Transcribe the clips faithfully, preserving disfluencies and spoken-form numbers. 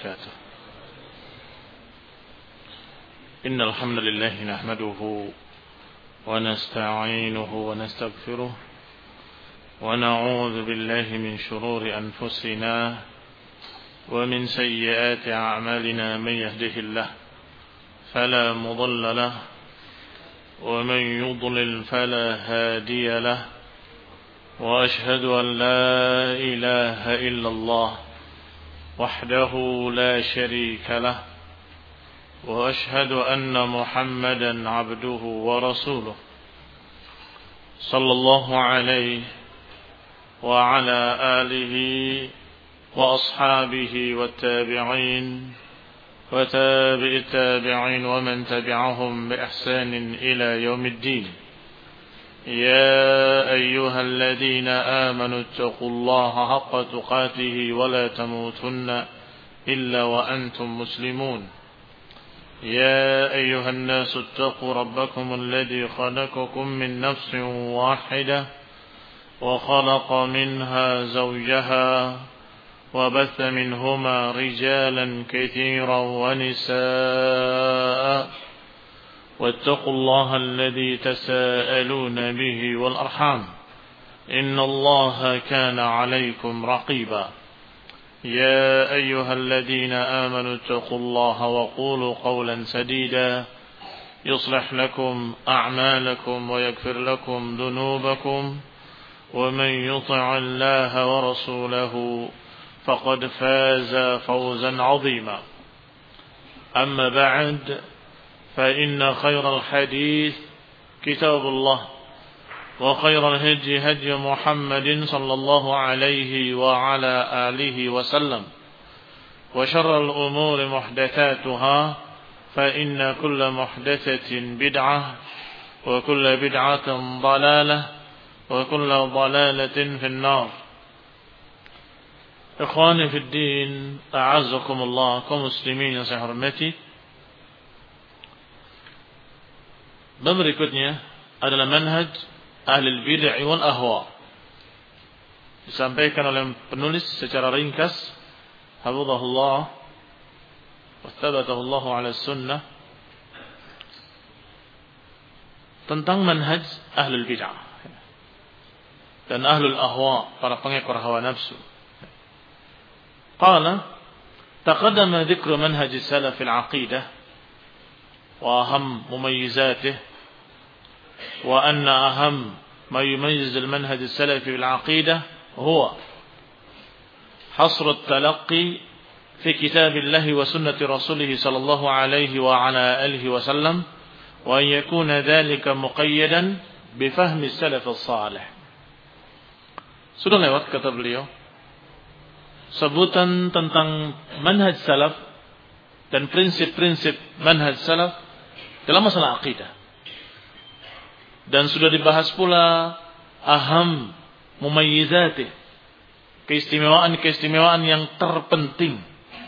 وبركاته. إن الحمد لله نحمده ونستعينه ونستغفره ونعوذ بالله من شرور أنفسنا ومن سيئات أعمالنا. من يهده الله فلا مضل له ومن يضلل فلا هادي له، وأشهد أن لا إله إلا الله وحده لا شريك له، وأشهد أن محمدا عبده ورسوله صلى الله عليه وعلى آله وأصحابه والتابعين وتابع التابعين ومن تبعهم بإحسان إلى يوم الدين. يا أيها الذين آمنوا اتقوا الله حق تقاته ولا تموتن إلا وأنتم مسلمون. يا أيها الناس اتقوا ربكم الذي خلقكم من نفس واحدة وخلق منها زوجها وبث منهما رجالا كثيرا ونساء، واتقوا الله الذي تساءلون به والأرحام إن الله كان عليكم رقيبا. يا أيها الذين آمنوا اتقوا الله وقولوا قولا سديدا يصلح لكم أعمالكم ويغفر لكم ذنوبكم، ومن يطع الله ورسوله فقد فاز فوزا عظيما. أما بعد، فإن خير الحديث كتاب الله، وخير الهدي هدي محمد صلى الله عليه وعلى آله وسلم، وشر الأمور محدثاتها، فإن كل محدثة بدعة وكل بدعة ضلالة وكل ضلالة في النار. Ikhwani fi din, a'azzakumullah, kaum muslimin yang saya hormati. Bab berikutnya adalah manhaj ahli bid'ah wal ahwa. Disampaikan oleh penulis secara ringkas, hafizahullah wa thabatahu Allah ala sunnah, tentang manhaj ahli bid'ah dan ahli ahwa, para pengekor hawa nafsu. قال تقدم ذكر منهج السلف في العقيدة وأهم مميزاته، وأن أهم ما يميز المنهج السلفي في العقيدة هو حصر التلقي في كتاب الله وسنة رسوله صلى الله عليه وعلى آله وسلم، وأن يكون ذلك مقيدا بفهم السلف الصالح. Sudah lewat kata beliau sebutan tentang manhaj salaf dan prinsip-prinsip manhaj salaf dalam masalah akidah. Dan sudah dibahas pula aham mumayyizatih, keistimewaan-keistimewaan yang terpenting.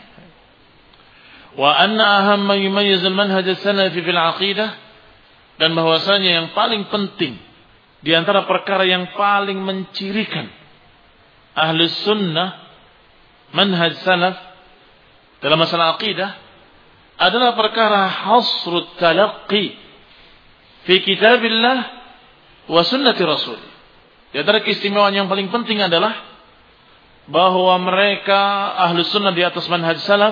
Wa anna aham ma yumayyiz al-manhaj as-salafi fil aqidah, dan bahwasanya yang paling penting di antara perkara yang paling mencirikan ahli sunnah manhaj salaf dalam masalah akidah adalah perkara hasrut talaqqi fi kitabillah wa sunnati rasul. Di antara keistimewaan yang paling penting adalah bahwa mereka ahlu sunnah di atas manhaj salaf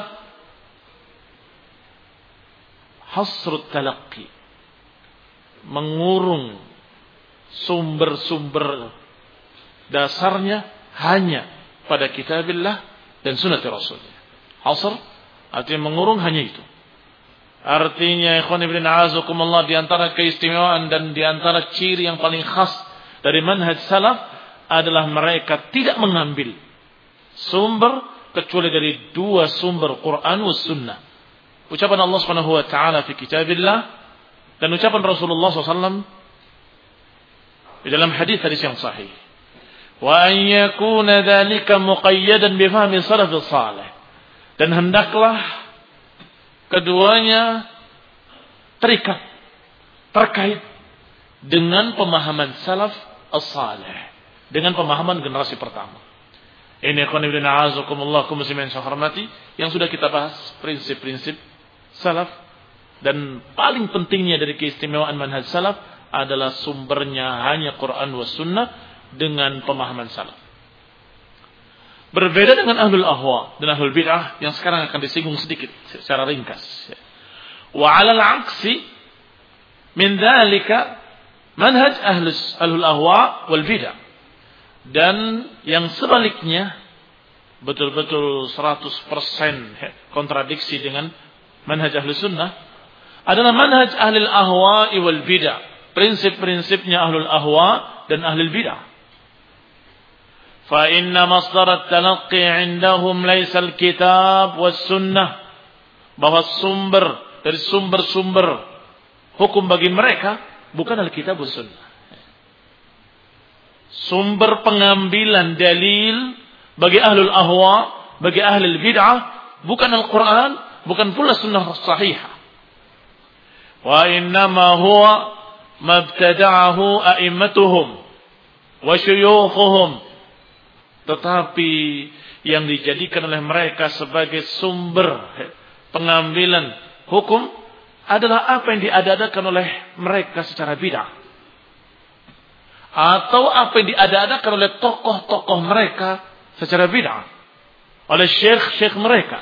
hasrut talaqqi, mengurung sumber-sumber dasarnya hanya pada kitabillah dan sunnah Rasul. Hasr artinya mengurung hanya itu. Artinya ikhwan ibn a'azakumullah, di antara keistimewaan dan di antara ciri yang paling khas dari manhaj salaf adalah mereka tidak mengambil sumber kecuali dari dua sumber, Quran was sunnah. Ucapan Allah Subhanahu wa taala fi kitabillah dan ucapan Rasulullah sallallahu alaihi wasallam di dalam hadis-hadis yang sahih. Wa an yakuna dzalika muqayyadan bi fahmi salafus salih, dan hendaklah keduanya terikat, terkait dengan pemahaman salaf as-salih, dengan pemahaman generasi pertama. Ini qanibrin a'azakumullah kaum muslimin yang saya hormati, yang sudah kita bahas prinsip-prinsip salaf, dan paling pentingnya dari keistimewaan manhaj salaf adalah sumbernya hanya Quran was sunnah dengan pemahaman salaf. Berbeda dengan ahlul ahwa dan ahlul bid'ah yang sekarang akan disinggung sedikit secara ringkas. Wa 'alal 'aksi min dzalika manhaj ahlus ahlul ahwa wal bid'ah. Dan yang sebaliknya betul-betul seratus persen kontradiksi dengan manhaj ahli sunnah adalah manhaj ahli ahwa wal bid'ah. Prinsip-prinsipnya ahlul ahwa dan ahli bid'ah. Fa inna masdar at-talaqqi 'indahum laysa al-kitab was sunnah. Bahwa sumber dari sumber-sumber hukum bagi mereka bukan al-kitab was sunnah. Sumber pengambilan dalil bagi ahlul ahwa, bagi ahlul bid'ah bukan Al-Quran, bukan pula sunnah sahihah. Wa innama huwa mabtada'ahu a'immatuhum wa syuyukhuhum. Tetapi yang dijadikan oleh mereka sebagai sumber pengambilan hukum adalah apa yang diadakan oleh mereka secara bid'ah. Atau apa yang diada-adakan oleh tokoh-tokoh mereka secara bid'ah, oleh syekh-syekh mereka.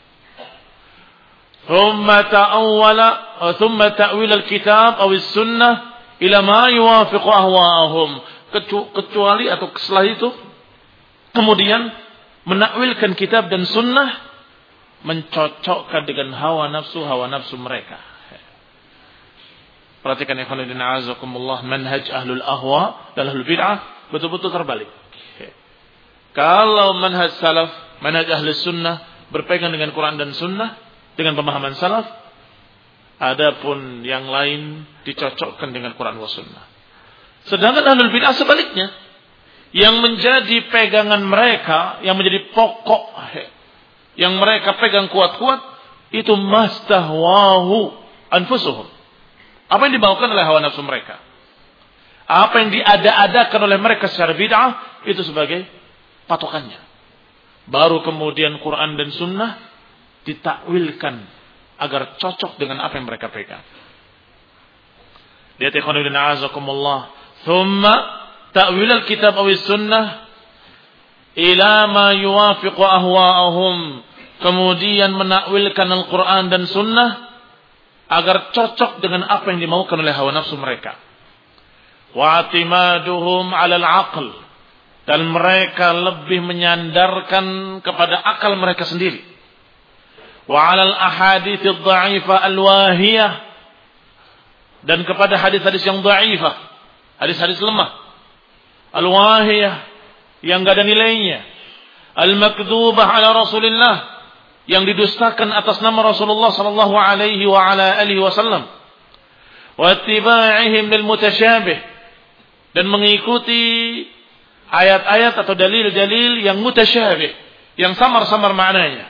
Thumma ta'awwala atau thumma ta'wil al-kitab atau as-sunnah ila ma yuwafiqu ahwa'ahum. Kecuali atau setelah itu kemudian menakwilkan kitab dan sunnah mencocokkan dengan hawa nafsu hawa nafsu mereka. Perhatikan ya khonidin a'azakumullah, manhaj ahlul ahwa dan ahlul bid'ah betul-betul terbalik. Kalau manhaj salaf, manhaj ahlus sunnah berpegang dengan Quran dan sunnah dengan pemahaman salaf, adapun yang lain dicocokkan dengan Quran wa sunnah. Sedangkan ahlul bid'ah sebaliknya, yang menjadi pegangan mereka, yang menjadi pokok yang mereka pegang kuat-kuat itu mastahwahu anfusuhum. Apa yang dibawakan oleh hawa nafsu mereka, apa yang diada-adakan oleh mereka secara bid'ah, itu sebagai patokannya. Baru kemudian Quran dan sunnah ditakwilkan agar cocok dengan apa yang mereka pegang. Lihat ikhwan fillah azakumullah, thumma ta'wil al-kitab aw sunnah ila ma yuwafiqu ahwa'ahum. Kemudian menakwilkan Al-Quran dan sunnah agar cocok dengan apa yang dimaukan oleh hawa nafsu mereka. Wa atimaduhum 'ala al-'aql, dan mereka lebih menyandarkan kepada akal mereka sendiri. Wa 'ala al-ahadits ad-dha'ifah al-wahiyah, dan kepada hadis-hadis yang dha'ifah, hadis-hadis lemah, al-wahiyah, yang enggak ada nilainya, al-makdzubah 'ala Rasulillah, yang didustakan atas nama Rasulullah sallallahu alaihi wa ala alihi wasallam, wa ittiba'ihim lil mutasyabih, dan mengikuti ayat-ayat atau dalil-dalil yang mutasyabih, yang samar-samar maknanya,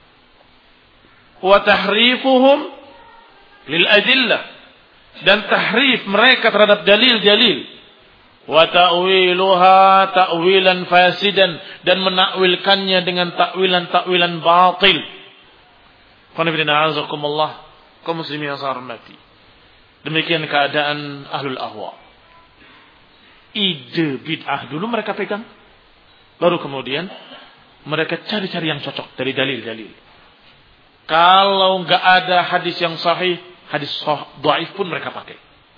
wa tahrifuhum lil adillah, dan tahrif mereka terhadap dalil-dalil, wa ta'wiluha ta'wilan fasidan, dan menakwilkannya dengan takwilan-takwilan batil. Qul inna a'udzukumullah, kaum muslimin yang saya hormati. Demikian keadaan ahlul ahwa. Ide bid'ah dulu mereka pegang, baru kemudian mereka cari-cari yang cocok dari dalil-dalil. Kalau enggak ada hadis yang sahih, hadis dhaif pun mereka pakai.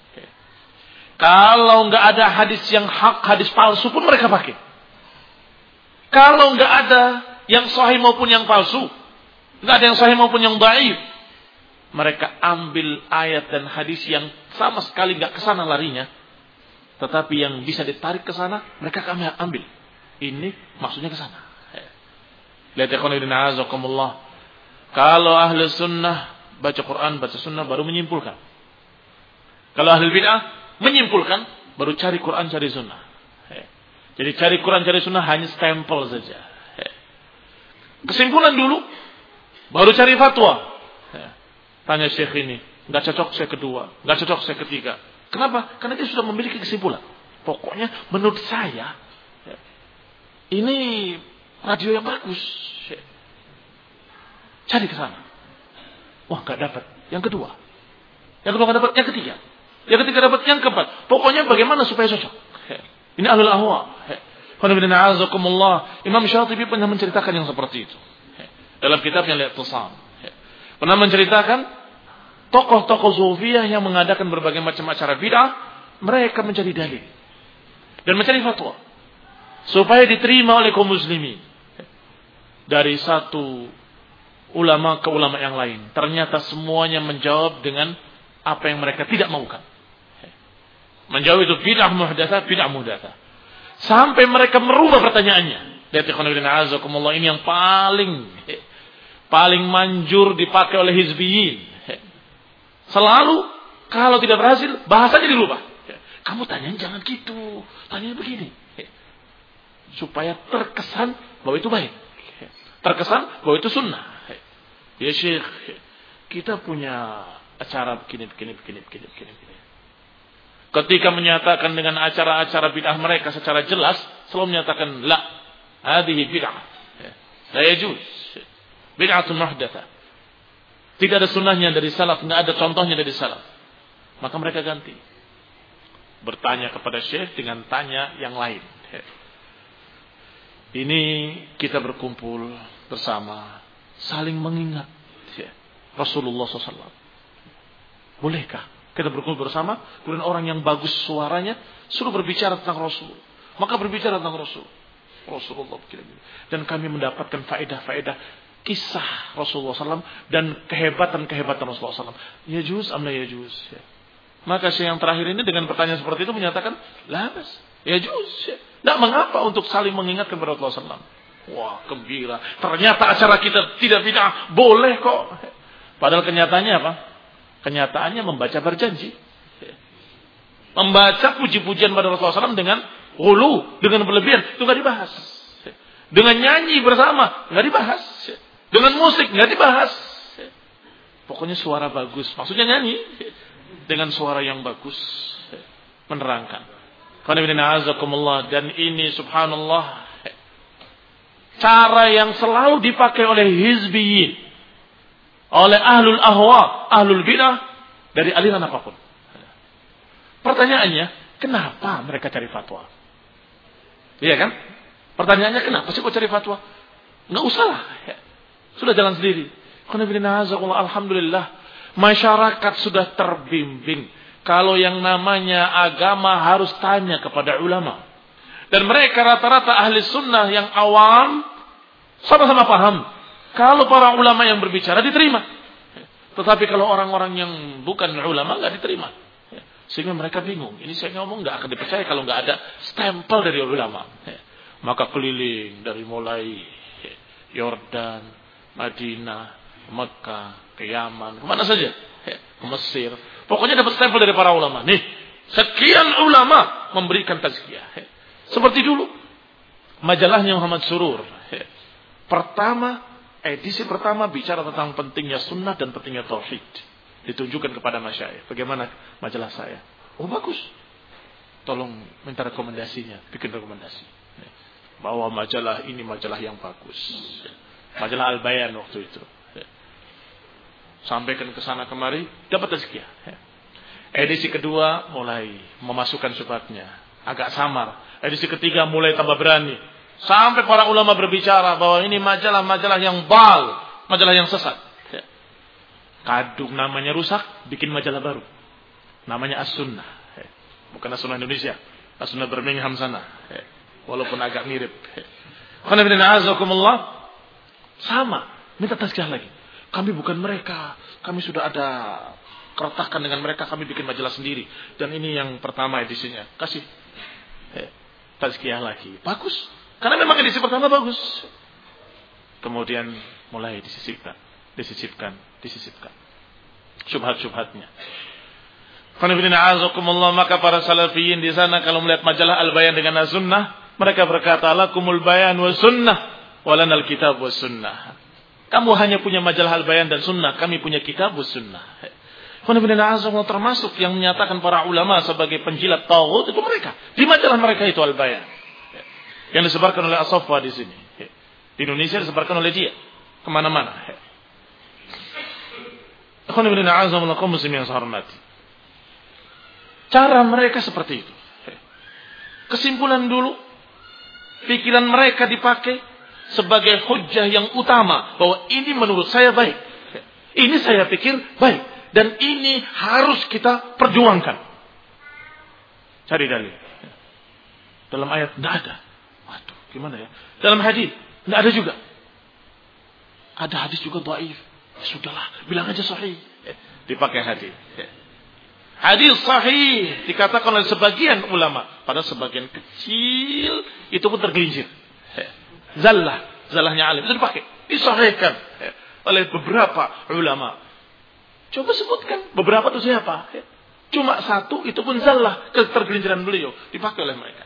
Kalau enggak ada hadis yang hak, hadis palsu pun mereka pakai. Kalau enggak ada yang sahih maupun yang palsu, enggak ada yang sahih maupun yang dhaif, mereka ambil ayat dan hadis yang sama sekali enggak ke sana larinya, tetapi yang bisa ditarik ke sana, mereka kami ambil. Ini maksudnya ke sana. Lihat ya qul inna a'udzukumullah. Kalau ahli sunnah baca Quran, baca sunnah baru menyimpulkan. Kalau ahli bid'ah menyimpulkan, baru cari Quran, cari sunnah. Jadi cari Quran, cari sunnah hanya stempel saja. Kesimpulan dulu, baru cari fatwa. Tanya syekh ini, nggak cocok syekh kedua, nggak cocok syekh ketiga. Kenapa? Karena dia sudah memiliki kesimpulan. Pokoknya menurut saya, ini radio yang bagus. Cari ke sana. Wah, nggak dapat. Yang kedua. Yang kedua nggak dapat. Yang ketiga. Yang ketiga dapat. Yang keempat. Pokoknya bagaimana supaya cocok. Ini ahlul ahwa. Imam Syatibi pernah menceritakan yang seperti itu. Dalam kitabnya Al-I'tisam. Pernah menceritakan tokoh-tokoh Sufiyah yang mengadakan berbagai macam acara bid'ah. Mereka mencari dalil. Dan mencari fatwa. Supaya diterima oleh kaum muslimin. Dari satu ulama ke ulama yang lain. Ternyata semuanya menjawab dengan apa yang mereka tidak maukan. Menjawab itu bid'ah muhdatsah, bid'ah muhdatsah. Sampai mereka merubah pertanyaannya. Lihat ikhwan fillah azakumullah, ini yang paling paling manjur dipakai oleh hizbiyin. Selalu kalau tidak berhasil bahasanya dirubah. Kamu tanya jangan gitu, tanya begini. Supaya terkesan bahwa itu baik. Terkesan bahwa itu sunnah. Ya Syekh, kita punya acara begini, begini, begini, begini, begini, begini. Ketika menyatakan dengan acara-acara bid'ah mereka secara jelas, selalu menyatakan la, hadhihi bid'ah, la yajuz, bid'atun muhdatsah. Tidak ada sunnahnya dari salaf, tidak ada contohnya dari salaf. Maka mereka ganti, bertanya kepada Syekh dengan tanya yang lain. Ini kita berkumpul bersama, saling mengingat Rasulullah shallallahu alaihi wasallam. Bolehkah kita berkumpul bersama, kemudian orang yang bagus suaranya suruh berbicara tentang Rasul, maka berbicara tentang Rasul, Rasulullah begini. Dan kami mendapatkan faedah-faedah kisah Rasulullah shallallahu alaihi wasallam dan kehebatan-kehebatan Rasulullah shallallahu alaihi wasallam. Ya juz, amna ya juz. Maka si yang terakhir ini dengan pertanyaan seperti itu menyatakan, labas, ya juz. Tidak mengapa untuk saling mengingatkan kepada Rasulullah shallallahu alaihi wasallam. Wah, gembira. Ternyata acara kita tidak bid'ah. Boleh kok. Padahal kenyataannya apa? Kenyataannya membaca berjanji. Membaca puji-pujian pada Rasulullah shallallahu alaihi wasallam dengan ghulu, dengan berlebihan. Itu nggak dibahas. Dengan nyanyi bersama, nggak dibahas. Dengan musik, nggak dibahas. Pokoknya suara bagus. Maksudnya nyanyi. Dengan suara yang bagus. Menerangkan. Dan ini subhanallah. Cara yang selalu dipakai oleh hizbiyin, oleh ahlul ahwa, ahlul bidah, dari aliran apapun. Pertanyaannya, kenapa mereka cari fatwa? Iya kan? Pertanyaannya, kenapa sih kok cari fatwa? Nggak usah lah. Sudah jalan sendiri. Alhamdulillah, masyarakat sudah terbimbing. Kalau yang namanya agama harus tanya kepada ulama. Dan mereka rata-rata ahli sunnah yang awam sama-sama paham. Kalau para ulama yang berbicara diterima. Tetapi kalau orang-orang yang bukan ulama nggak diterima. Sehingga mereka bingung. Ini saya ngomong nggak akan dipercaya kalau nggak ada stempel dari ulama. Maka keliling dari mulai Yordan, Madinah, Mekah, ke Yaman, kemana saja, ke Mesir. Pokoknya dapat stempel dari para ulama. Nih, sekian ulama memberikan tazkiyah. Seperti dulu majalahnya Muhammad Surur. Pertama, edisi pertama bicara tentang pentingnya sunnah dan pentingnya tauhid. Ditunjukkan kepada masyayikh. Bagaimana majalah saya? Oh bagus. Tolong minta rekomendasinya, bikin rekomendasi. Bahwa majalah ini majalah yang bagus. Majalah Al-Bayan waktu itu. Sampaikan ke sana kemari, dapat tazkiyah. Edisi kedua mulai memasukkan syubhatnya, agak samar. Edisi ketiga mulai tambah berani. Sampai para ulama berbicara bahwa ini majalah-majalah yang bal, majalah yang sesat. Kadung namanya rusak, bikin majalah baru. Namanya As-Sunnah. Bukan As-Sunnah Indonesia. As-Sunnah Birmingham sana. Walaupun agak mirip. Sama, minta tazkiyah lagi. Kami bukan mereka. Kami sudah ada keretakan dengan mereka. Kami bikin majalah sendiri. Dan ini yang pertama edisinya. Kasih tazkiyah lagi. Bagus. Karena memang edisi pertama bagus. Kemudian mulai disisipkan. Disisipkan. Disisipkan. Syubhat-syubhatnya. Maka para salafiyin di sana kalau melihat majalah Al-Bayan dengan As-Sunnah, mereka berkata, lakumul bayan wa sunnah, walanal kitab wa sunnah. Kamu hanya punya majalah Al-Bayan dan Sunnah, kami punya kitab wa sunnah. Termasuk yang menyatakan para ulama sebagai penjilat tauhid itu mereka. Di majalah mereka itu Al-Bayan. Yang disebarkan oleh As-Safwa di sini. Di Indonesia disebarkan oleh dia kemana-mana. Ikhwan fillah a'azzamullah kaum muslimin yang saya hormati. Cara mereka seperti itu. Kesimpulan dulu, pikiran mereka dipakai sebagai hujjah yang utama bahwa ini menurut saya baik. Ini saya pikir baik dan ini harus kita perjuangkan. Cari dalil. Dalam ayat tidak ada. Waduh, gimana ya? Dalam hadis tidak ada juga. Ada hadis juga dhaif. Ya sudahlah, bilang aja sahih. Dipakai hadis. Hadis sahih dikatakan oleh sebagian ulama, pada sebagian kecil itu pun tergelincir. Zallah, zallahnya alim itu dipakai, disahihkan oleh beberapa ulama. Coba sebutkan beberapa itu siapa? Cuma satu itu pun zallah, ketergelinciran beliau dipakai oleh mereka.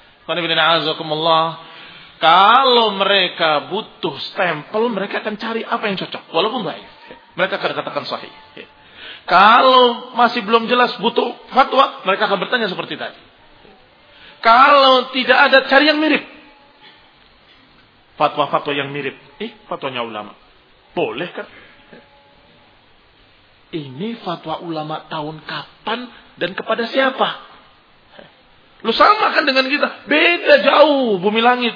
Kalau mereka butuh stempel, mereka akan cari apa yang cocok. Walaupun baik. Mereka akan katakan sahih. Kalau masih belum jelas butuh fatwa, mereka akan bertanya seperti tadi. Kalau tidak ada, cari yang mirip. Fatwa-fatwa yang mirip. Eh, fatwanya ulama. Boleh kan? Ini fatwa ulama tahun kapan dan kepada siapa? Lu sama kan dengan kita. Beda jauh bumi langit.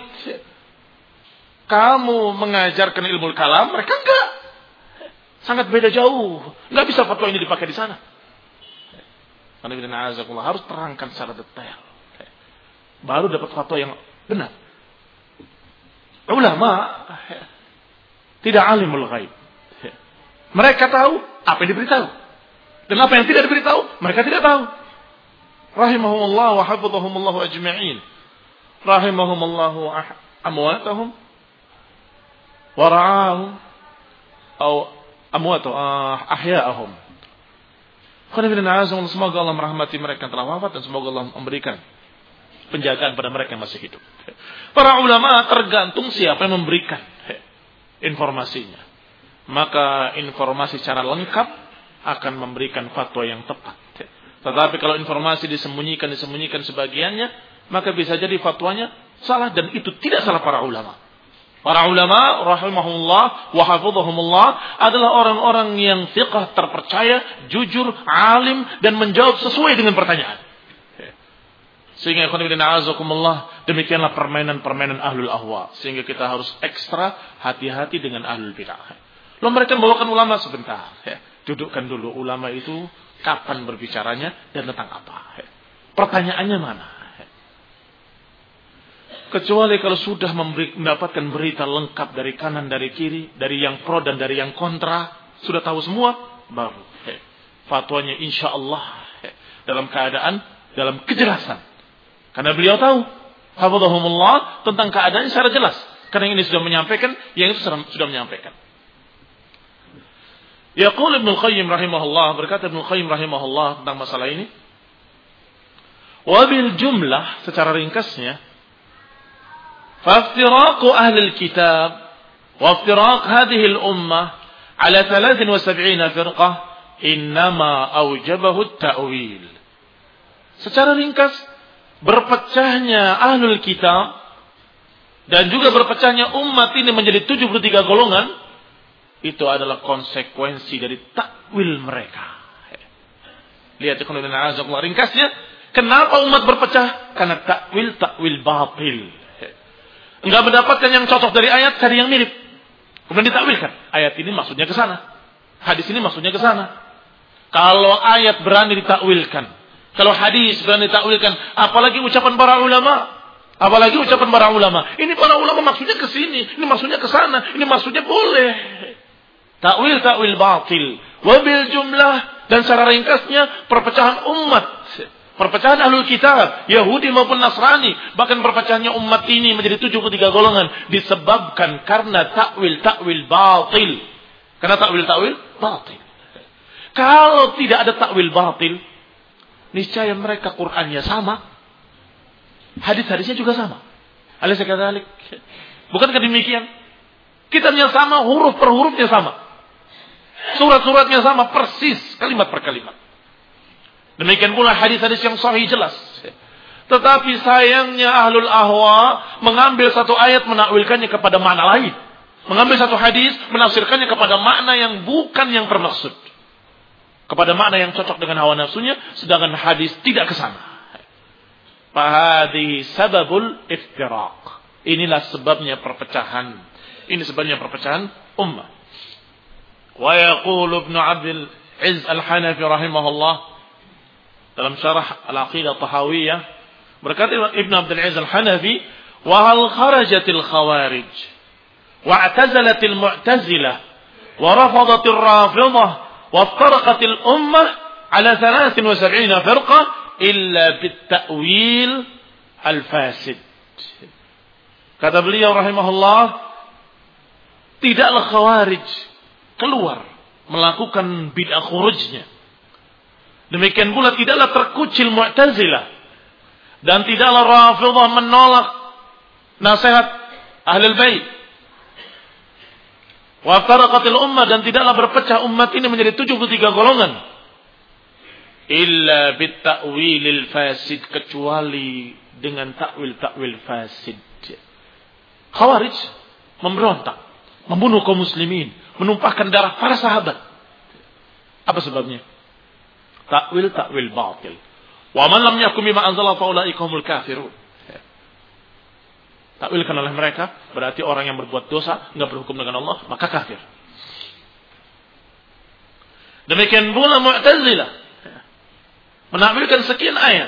Kamu mengajarkan ilmu kalam, mereka enggak. Sangat beda jauh. Enggak bisa fatwa ini dipakai di sana. Harus terangkan secara detail. Baru dapat fatwa yang benar. Ulama tidak alimul ghaib. Mereka tahu apa yang diberitahu. Dan apa yang tidak diberitahu, mereka tidak tahu. Rahimahumullah wa hafizahumullah ajma'in. Rahimahumullah amwatahum wa ra'ahum atau amwatu ahya'ahum. Semoga Allah merahmati mereka yang telah wafat dan semoga Allah memberikan penjagaan pada mereka yang masih hidup. Para ulama tergantung siapa yang memberikan informasinya. Maka informasi secara lengkap akan memberikan fatwa yang tepat. Tetapi kalau informasi disembunyikan, disembunyikan sebagiannya, maka bisa jadi fatwanya salah dan itu tidak salah para ulama. Para ulama rahimahumullah wa hafizahumullah adalah orang-orang yang thiqah, terpercaya, jujur, alim dan menjawab sesuai dengan pertanyaan. Sehingga ikhwan fillah a'azakumullah, demikianlah permainan-permainan ahlul ahwa. Sehingga kita harus ekstra hati-hati dengan ahlul bid'ah. Lalu mereka membawakan ulama sebentar. Dudukkan dulu ulama itu kapan berbicaranya dan tentang apa. Pertanyaannya mana? Kecuali kalau sudah memberi, mendapatkan berita lengkap dari kanan, dari kiri, dari yang pro dan dari yang kontra, sudah tahu semua, baru fatwanya insya Allah dalam keadaan, dalam kejelasan. Karena beliau tahu, hafizahumullah, tentang keadaannya secara jelas. Karena ini sudah menyampaikan, yang itu sudah menyampaikan. Yaqul Ibnu Qayyim rahimahullah, berkata Ibnu Qayyim rahimahullah tentang masalah ini. Wabil jumlah, secara ringkasnya, faftiraqu ahli al-kitab waftiraq hadhihi al-ummah ala thalathin wa sab'ina firqah innama awjabahu at-ta'wil. Secara ringkas, berpecahnya ahlul kitab dan juga berpecahnya umat ini menjadi tujuh puluh tiga golongan, itu adalah konsekuensi dari takwil mereka. Lihat ikhwan fillah a'azakumullah, ringkasnya, kenapa umat berpecah? Karena takwil takwil batil. Enggak mendapatkan yang cocok dari ayat, cari yang mirip. Kemudian ditakwilkan. Ayat ini maksudnya ke sana. Hadis ini maksudnya ke sana. Kalau ayat berani ditakwilkan, kalau hadis berani ditakwilkan, apalagi ucapan para ulama. Apalagi ucapan para ulama. Ini para ulama maksudnya ke sini, ini maksudnya ke sana, ini maksudnya boleh. Takwil takwil batil. Wabil jumlah, dan secara ringkasnya perpecahan umat. Perpecahan ahlul kitab, Yahudi maupun Nasrani, bahkan perpecahannya umat ini menjadi tujuh puluh tiga golongan disebabkan karena takwil takwil batil. Karena takwil takwil batil. Kalau tidak ada takwil batil, niscaya mereka Qur'annya sama, hadis-hadisnya juga sama. Alaysa kadzalik? Bukankah demikian? Kitabnya sama, huruf per hurufnya sama. Surat-suratnya sama persis, kalimat per kalimat. Demikian pula hadis-hadis yang sahih jelas. Tetapi sayangnya ahlul ahwa mengambil satu ayat menakwilkannya kepada makna lain. Mengambil satu hadis menafsirkannya kepada makna yang bukan yang termaksud. Kepada makna yang cocok dengan hawa nafsunya, sedangkan hadis tidak ke sana. Fahadhihi sababul iftiraq. Inilah sebabnya perpecahan. Ini sebabnya perpecahan ummah. Wa yaqulu Ibnu Abdul Izz Al-Hanafi rahimahullah dalam syarah Al-Aqidah Tahawiyah, berkata Ibnu Abdul Izz Al-Hanafi, wa hal kharajatil khawarij wa i'tazalatil mu'tazilah wa rafadatir rafidah wa iftaraqatil ummah ala thalathin wa sab'ina firqa illa bit ta'wil al-fasid. Kata beliau rahimahullah, tidaklah khawarij keluar melakukan bid'ah khurujnya. Demikian pula tidaklah terkucil Mu'tazilah dan tidaklah Rafidhah menolak nasihat Ahlul Bait. Wa faraqatil ummah, dan tidaklah berpecah umat ini menjadi tujuh puluh tiga golongan. Illa bit ta'wilil fasid, kecuali dengan takwil-takwil fasid. Khawarij memberontak, membunuh kaum muslimin, menumpahkan darah para sahabat. Apa sebabnya? Takwil-takwil batil. Wa man lam yakum bima anzala fa ulaika humul kafirun. Takwilkan oleh mereka berarti orang yang berbuat dosa, enggak berhukum dengan Allah, maka kafir. Demikian pula Mu'tazilah menakwilkan sekian ayat.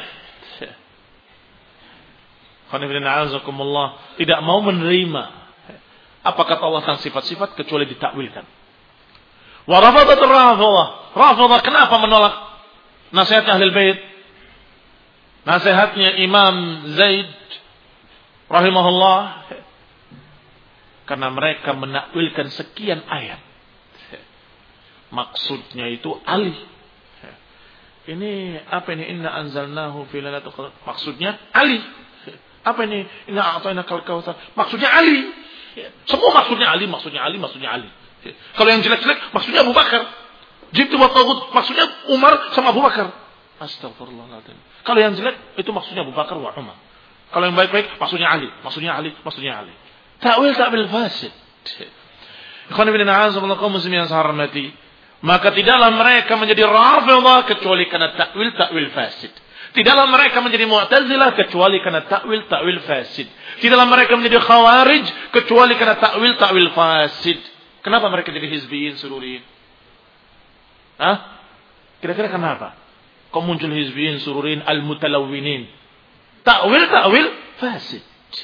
Tidak mau menerima apa kata Allah tentang sifat-sifat kecuali ditakwilkan. Wa rafadatur Rafidhah. Rafidhah kenapa menolak nasihat Ahlul Bait? Nasihatnya Imam Zaid rahimahullah, karena mereka menakwilkan sekian ayat. Maksudnya itu Ali. Ini apa ini? Inna anzalnahu fi lailatul qadar. Maksudnya Ali. Apa ini? Inna a'tainakal kautsar. Maksudnya Ali. Semua maksudnya Ali, maksudnya Ali, maksudnya Ali. Kalau yang jelek-jelek maksudnya Abu Bakar. Jibtu wa taghut maksudnya Umar sama Abu Bakar. Astagfirullahaladzim. Kalau yang jelek itu maksudnya Abu Bakar wa Umar. Kalau yang baik-baik maksudnya Ali, maksudnya Ali, maksudnya Ali. Ta'wil ta'wil fasid. Ikhwan fillah a'azakumullah kaum muslimin yang saya hormati, maka tidaklah mereka menjadi Rafidhah kecuali karena ta'wil ta'wil fasid. Tidaklah mereka menjadi Mu'tazilah kecuali karena ta'wil ta'wil fasid. Tidaklah mereka menjadi Khawarij kecuali karena ta'wil ta'wil fasid. Kenapa mereka jadi hizbiyin, sururiyin? Hah? Kira-kira kenapa? Kok muncul hizbiyin, sururiyin, al-mutalawwinin? Ta'wil ta'wil fasid.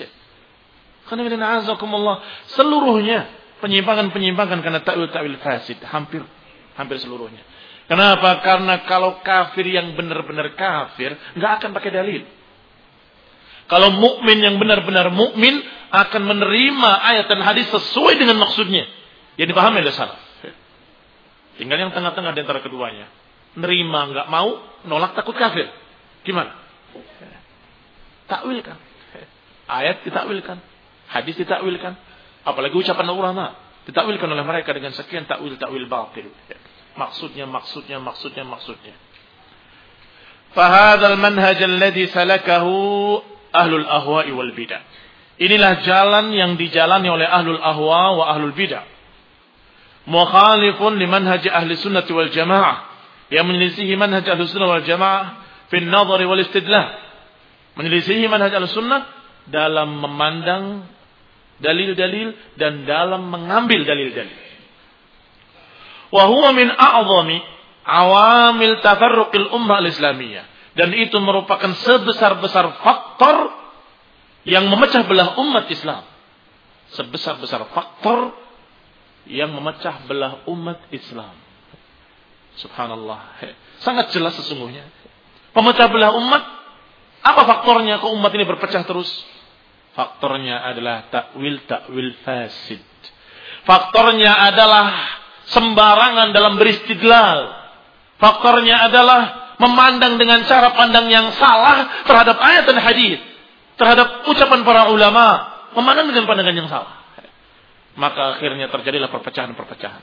Seluruhnya penyimpangan-penyimpangan karena ta'wil ta'wil fasid, hampir hampir seluruhnya. Kenapa? Karena kalau kafir yang benar-benar kafir nggak akan pakai dalil. Kalau mukmin yang benar-benar mukmin akan menerima ayat dan hadis sesuai dengan maksudnya yang dipahami oleh salaf. Tinggal yang tengah-tengah di antara keduanya, nerima nggak mau, nolak takut kafir. Gimana? Takwilkan. Ayat ditakwilkan, hadis ditakwilkan, apalagi ucapan ulama ditakwilkan oleh mereka dengan sekian takwil-takwil batil. Maksudnya, maksudnya, maksudnya, maksudnya. Fahadzal manhaj alladhi salakahu ahlul ahwa'i wal bidah. Inilah jalan yang dijalani oleh ahlul ahwa wa ahlul bidah. Mukhalifun li manhaj ahli sunnah wal jamaah. Yang menyelisihi manhaj ahli sunnah wal jamaah fi an-nadhar wal istidlal. Menyelisihi manhaj ahli sunnah dalam memandang dalil-dalil dan dalam mengambil dalil-dalil. Wa huwa min a'zami awamil tafarruqil ummah al-islamiyah, dan itu merupakan sebesar-besar faktor yang memecah belah umat Islam. Sebesar-besar faktor yang memecah belah umat Islam. Subhanallah. Sangat jelas sesungguhnya. Pemecah belah umat, apa faktornya kok umat ini berpecah terus? Faktornya adalah takwil-takwil fasid. Faktornya adalah sembarangan dalam beristidlal. Faktornya adalah memandang dengan cara pandang yang salah terhadap ayat dan hadis, terhadap ucapan para ulama, memandang dengan pandangan yang salah. Maka akhirnya terjadilah perpecahan-perpecahan.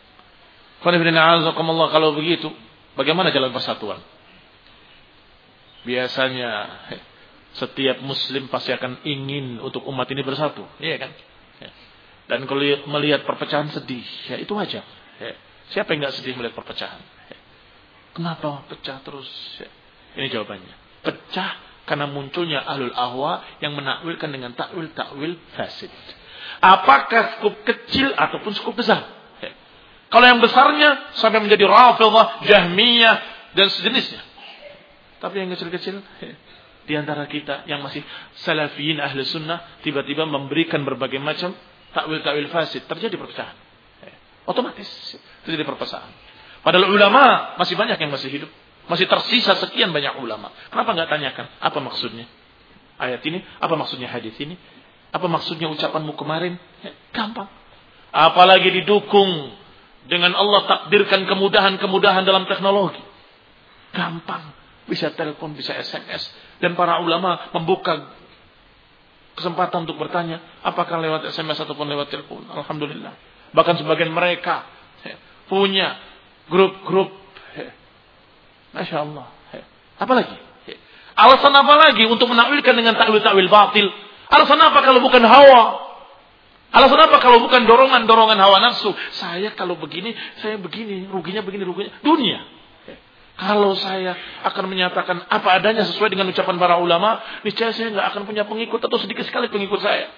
Kalau begitu, bagaimana jalan persatuan? Biasanya Setiap muslim pasti akan ingin untuk umat ini bersatu. Iya kan? Ya. Dan kalau melihat perpecahan sedih, ya itu wajar. Ya. Siapa yang gak sedih melihat perpecahan? Ya. Kenapa pecah terus? Ya. Ini jawabannya. Pecah karena munculnya ahlul ahwa yang menakwilkan dengan takwil-takwil fasid. Apakah skup kecil ataupun skup besar? Ya. Kalau yang besarnya sampai menjadi Rafidhah, Jahmiyah dan sejenisnya. Tapi yang kecil-kecil, ya, di antara kita yang masih salafiyin ahli sunnah tiba-tiba memberikan berbagai macam takwil-takwil fasid, terjadi perpecahan. Ya. Otomatis terjadi perpecahan. Padahal ulama masih banyak yang masih hidup. Masih tersisa sekian banyak ulama. Kenapa enggak tanyakan apa maksudnya ayat ini? Apa maksudnya hadis ini? Apa maksudnya ucapanmu kemarin? Ya, gampang. Apalagi didukung dengan Allah takdirkan kemudahan-kemudahan dalam teknologi. Gampang. Bisa telepon, bisa S M S. Dan para ulama membuka kesempatan untuk bertanya. Apakah lewat S M S ataupun lewat telepon. Alhamdulillah. Bahkan sebagian mereka ya, punya grup-grup. Ya. Masya Allah. Ya. Apa lagi? Ya. Alasan apa lagi untuk menakwilkan dengan takwil-takwil batil? Alasan apa kalau bukan hawa? Alasan apa kalau bukan dorongan-dorongan hawa nafsu? Saya kalau begini, saya begini, ruginya begini, ruginya dunia. Kalau saya akan menyatakan apa adanya sesuai dengan ucapan para ulama, niscaya saya nggak akan punya pengikut atau sedikit sekali pengikut saya.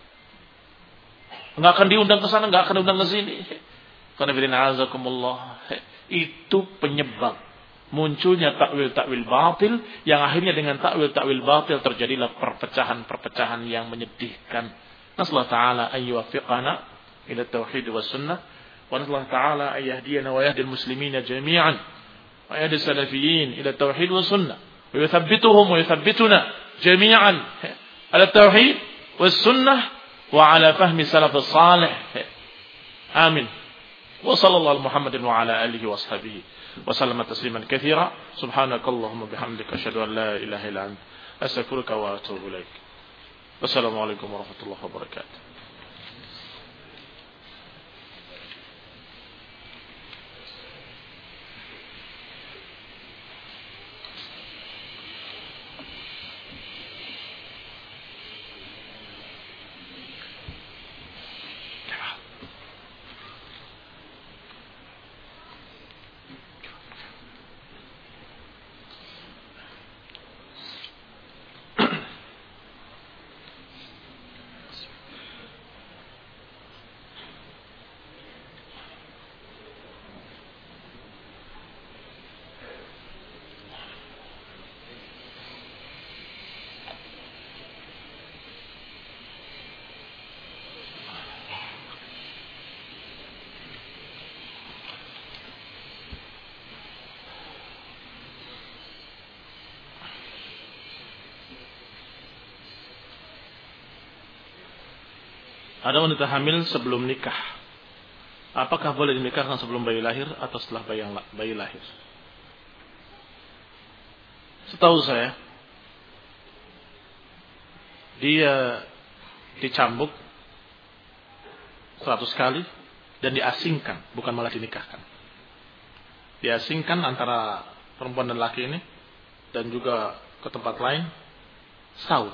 Nggak akan diundang ke sana, nggak akan diundang ke sini. Karena itu penyebab munculnya takwil-takwil batil yang akhirnya dengan takwil-takwil batil terjadilah perpecahan-perpecahan yang menyedihkan. Nasallahu ta'ala an yuwaffiqana ila tauhid was sunnah wa nasallahu ta'ala an yahdiyana wa yahdi al-muslimina jami'an wa yahdi as-salafiyyin ila tauhid was sunnah wa yuthabbituhum wa yuthabbituna jami'an ala tauhid was sunnah wa ala fahmi salaf as-salih. Amin. Wa sallallahu ala Muhammadin wa ala alihi wa ashabihi wa sallama tasliman katsira. Subhanakallahumma bihamdika asyhadu an la ilaha illa anta astaghfiruka wa atubu ilaik. Wassalamualaikum warahmatullahi wabarakatuh. Ada wanita hamil sebelum nikah. Apakah boleh dinikahkan sebelum bayi lahir atau setelah bayi, bayi lahir? Setahu saya, dia dicambuk seratus kali dan diasingkan, bukan malah dinikahkan. Diasingkan antara perempuan dan laki ini dan juga ke tempat lain setahun.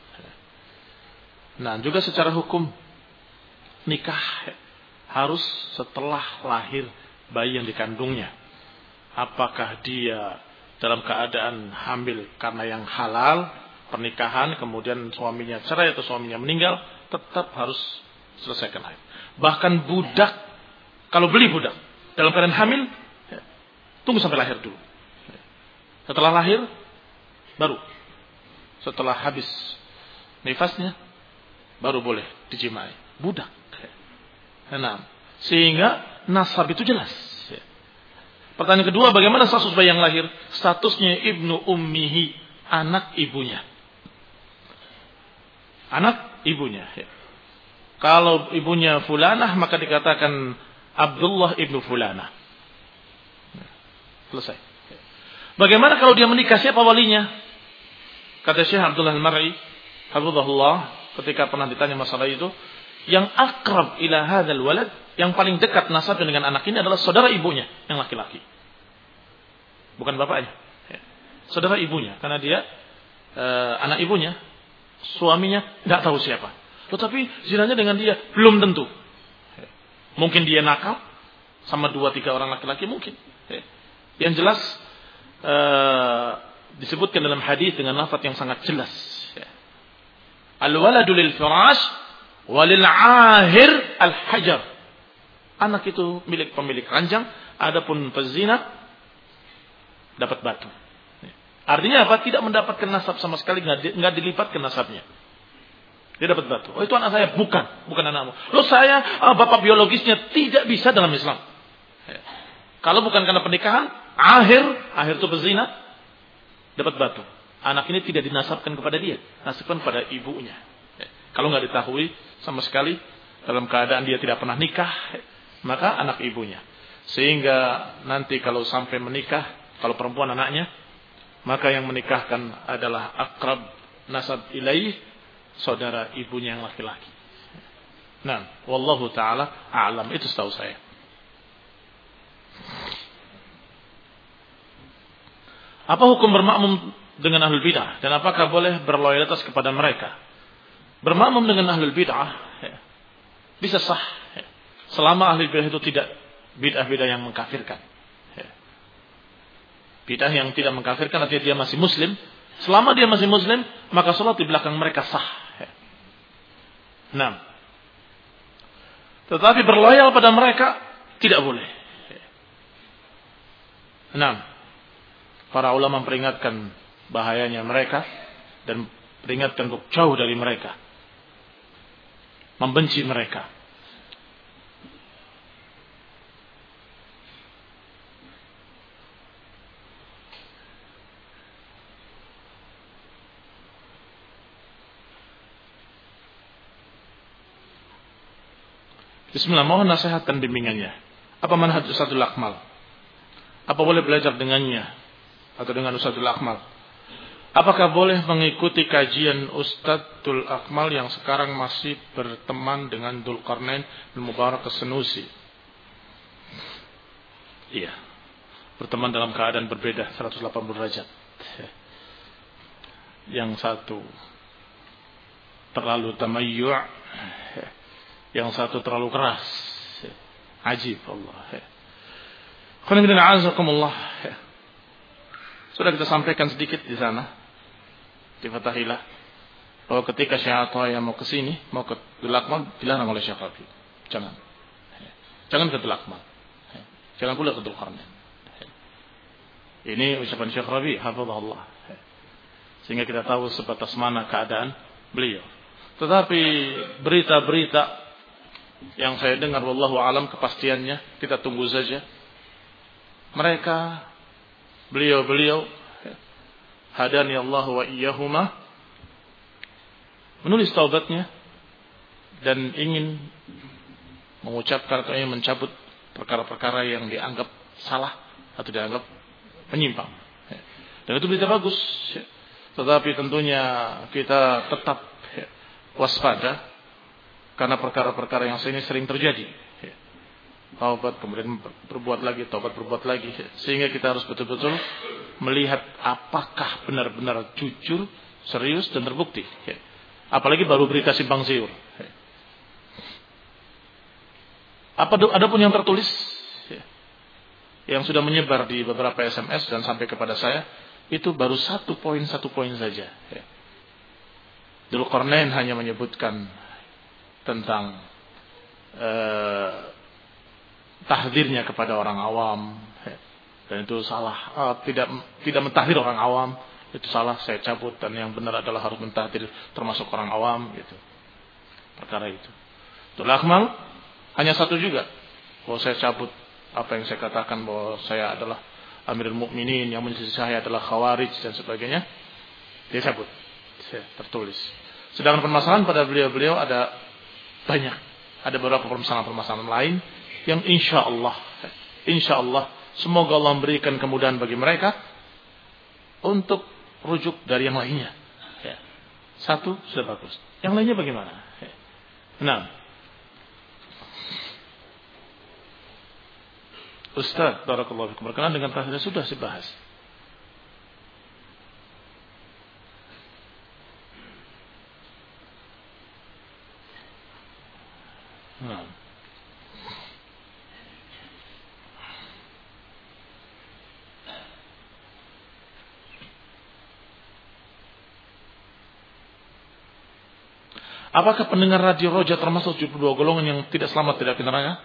Nah, juga secara hukum nikah harus setelah lahir bayi yang dikandungnya. Apakah dia dalam keadaan hamil karena yang halal, pernikahan, kemudian suaminya cerai atau suaminya meninggal, tetap harus selesaikan haid. Bahkan budak, kalau beli budak dalam keadaan hamil, tunggu sampai lahir dulu. Setelah lahir, baru. Setelah habis nifasnya, baru boleh dijimai. Budak. Nah, sehingga nasab itu jelas. Pertanyaan kedua, bagaimana status bayi yang lahir? Statusnya ibnu ummihi, anak ibunya. Anak ibunya. Kalau ibunya fulanah, maka dikatakan Abdullah ibnu fulanah. Selesai. Bagaimana kalau dia menikah, siapa walinya? Kata Syekh Abdullah Al-Mar'i, hafizahullah, ketika pernah ditanya masalah itu, yang akrab ila hadzal walad, yang paling dekat nasabnya dengan anak ini adalah saudara ibunya yang laki-laki. Bukan bapaknya. Saudara ibunya, karena dia uh, anak ibunya, suaminya nggak tahu siapa. Tetapi zinanya dengan dia belum tentu. Mungkin dia nakal sama dua tiga orang laki-laki mungkin. Yang jelas uh, disebutkan dalam hadis dengan lafaz yang sangat jelas. Al-waladu lil firash walil ahir al-hajar. Anak itu milik pemilik ranjang, adapun pezina dapat batu. Artinya apa? Tidak mendapatkan nasab sama sekali, nggak dilipatkan nasabnya. Dia dapat batu. Oh itu anak saya, bukan, bukan anakmu. Loh saya, oh, bapak biologisnya tidak bisa dalam Islam. Ya. Kalau bukan karena pernikahan, akhir, akhir itu berzina, dapat batu. Anak ini tidak dinasabkan kepada dia, nasabkan pada ibunya. Ya. Kalau nggak diketahui sama sekali dalam keadaan dia tidak pernah nikah, maka anak ibunya. Sehingga nanti kalau sampai menikah, kalau perempuan anaknya, maka yang menikahkan adalah akrab nasab ilaih, saudara ibunya yang laki-laki. Nah, wallahu taala a'lam, itu setahu saya. Apa hukum bermakmum dengan ahlul bid'ah dan apakah boleh berloyalitas kepada mereka? Bermakmum dengan ahlul bid'ah ya, bisa sah ya, selama ahlul bid'ah itu tidak bid'ah-bid'ah yang mengkafirkan. Ya. Bid'ah yang tidak mengkafirkan artinya dia masih muslim. Selama dia masih muslim, maka salat di belakang mereka sah. Nah, tetapi berloyal pada mereka tidak boleh. Nah, para ulama memperingatkan bahayanya mereka dan peringatkan untuk jauh dari mereka, membenci mereka. Bismillah, mohon nasihat dan bimbingannya. Apa manhaj Ustadzul Akmal? Apa boleh belajar dengannya atau dengan Ustadzul Akmal? Apakah boleh mengikuti kajian Ustadzul Akmal yang sekarang masih berteman dengan Dzulqarnain bin Mubarak As-Sanusi? Iya, berteman dalam keadaan berbeda seratus delapan puluh derajat. Yang satu terlalu tamayyu', yang satu terlalu keras. Ajib Allah. Alhamdulillah. Sudah kita sampaikan sedikit di sana di Fatahillah bahwa ketika Syekh Athaiyah mau ke sini, mau ke Dzul Akmal, dilarang oleh Syekh Rabi. Jangan. Jangan ke Dzul Akmal. Jangan pula ke Dzulqarnain. Ini ucapan Syekh Rabi, hafizahullah. Sehingga kita tahu sebatas mana keadaan beliau. Tetapi berita-berita yang saya dengar, wallahu alam kepastiannya, kita tunggu saja. Mereka, beliau-beliau, hadani Allah wa iyyahuma, menulis taubatnya dan ingin mengucapkan atau ingin mencabut perkara-perkara yang dianggap salah atau dianggap menyimpang. Dan itu berita bagus. Tetapi tentunya kita tetap waspada. Karena perkara-perkara yang ini sering terjadi. Taubat kemudian berbuat lagi, taubat berbuat lagi. Sehingga kita harus betul-betul melihat apakah benar-benar jujur, serius dan terbukti. Apalagi baru berita simpang siur. Apa adapun yang tertulis yang sudah menyebar di beberapa S M S dan sampai kepada saya, itu baru satu poin satu poin saja. Dzulqarnain hanya menyebutkan tentang eh, tahdzirnya kepada orang awam, dan itu salah. Oh, tidak tidak mentahdir orang awam, itu salah, saya cabut, dan yang benar adalah harus mentahdir termasuk orang awam, gitu. Perkara itu. Dzul Akmal hanya satu juga, bahwa saya cabut apa yang saya katakan bahwa saya adalah Amirul Mukminin, yang menjadi saya adalah Khawarij dan sebagainya. Dia cabut, saya tertulis. Sedangkan permasalahan pada beliau-beliau ada banyak, ada beberapa permasalahan-permasalahan lain yang insya Allah, insya Allah, semoga Allah memberikan kemudahan bagi mereka untuk rujuk dari yang lainnya. Ya. Satu sudah bagus, yang lainnya bagaimana? Ya. Nah, Ustaz, barakallahu fikum, berkenaan dengan tahdzir sudah dibahas. Apakah pendengar radio Roja termasuk tujuh puluh dua golongan yang tidak selamat tidak ke neraka?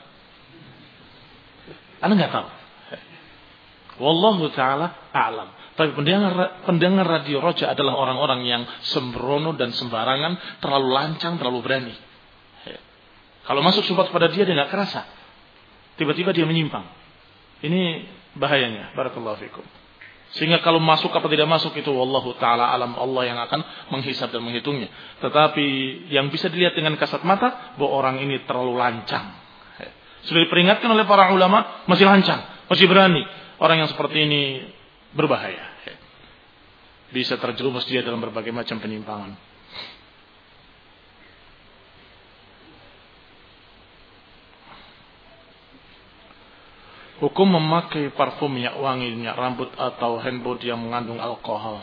Anda nggak tahu. Wallahu taala a'lam. Tapi pendengar pendengar radio Roja adalah orang-orang yang sembrono dan sembarangan, terlalu lancang, terlalu berani. Kalau masuk syubhat pada dia, dia nggak kerasa. Tiba-tiba dia menyimpang. Ini bahayanya. Barakallahu fikum. Sehingga kalau masuk apa tidak masuk itu wallahu taala alam, Allah yang akan menghisab dan menghitungnya. Tetapi yang bisa dilihat dengan kasat mata bahwa orang ini terlalu lancang. Sudah diperingatkan oleh para ulama, masih lancang, masih berani. Orang yang seperti ini berbahaya. Bisa terjerumus dia dalam berbagai macam penyimpangan. Hukum memakai parfum minyak wangi, minyak rambut atau handbod yang mengandung alkohol.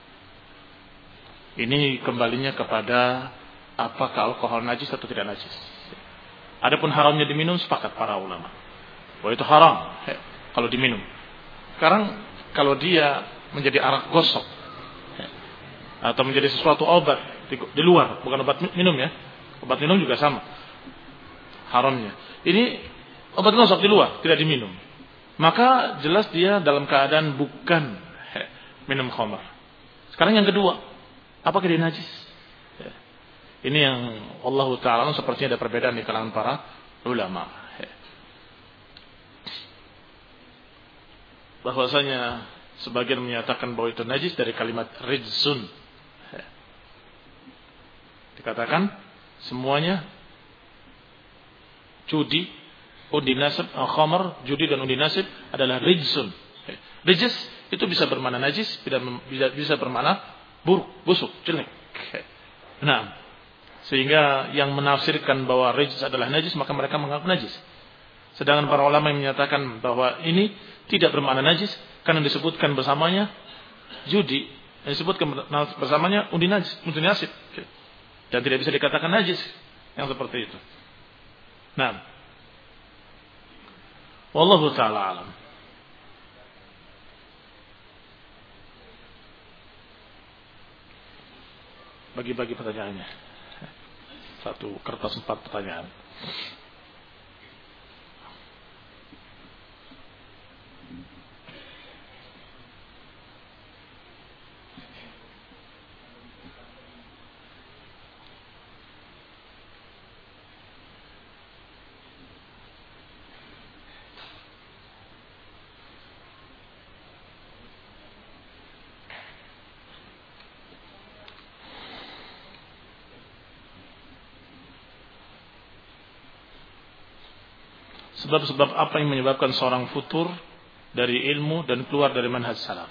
Ini kembalinya kepada apakah alkohol najis atau tidak najis. Adapun haramnya diminum, sepakat para ulama bahwa itu haram he, kalau diminum. Sekarang kalau dia menjadi arak gosok he, atau menjadi sesuatu obat di, di luar, bukan obat minum ya, obat minum juga sama haramnya. Ini obat gosok di luar, tidak diminum. Maka jelas dia dalam keadaan bukan he, minum khamar. Sekarang yang kedua, apakah dia najis? He. Ini yang Allah Ta'ala sepertinya ada perbedaan di kalangan para ulama. He. Bahwasanya sebagian menyatakan bahwa itu najis dari kalimat rijsun. He. Dikatakan semuanya judi, undi nasib, khamar, judi dan undi nasib adalah rijsun. Rijis itu bisa bermakna najis, bisa bisa bermakna buruk, busuk, jelek. Nah, sehingga yang menafsirkan bahwa rijis adalah najis, maka mereka mengaku najis. Sedangkan para ulama yang menyatakan bahwa ini tidak bermakna najis karena disebutkan bersamanya judi, yang disebutkan bersamanya undi najis, undi nasib. Dan tidak bisa dikatakan najis yang seperti itu. Nah, wallahu ta'ala alam. Bagi-bagi pertanyaannya. Satu kertas empat pertanyaan. Sebab-sebab apa yang menyebabkan seorang futur dari ilmu dan keluar dari manhaj salaf?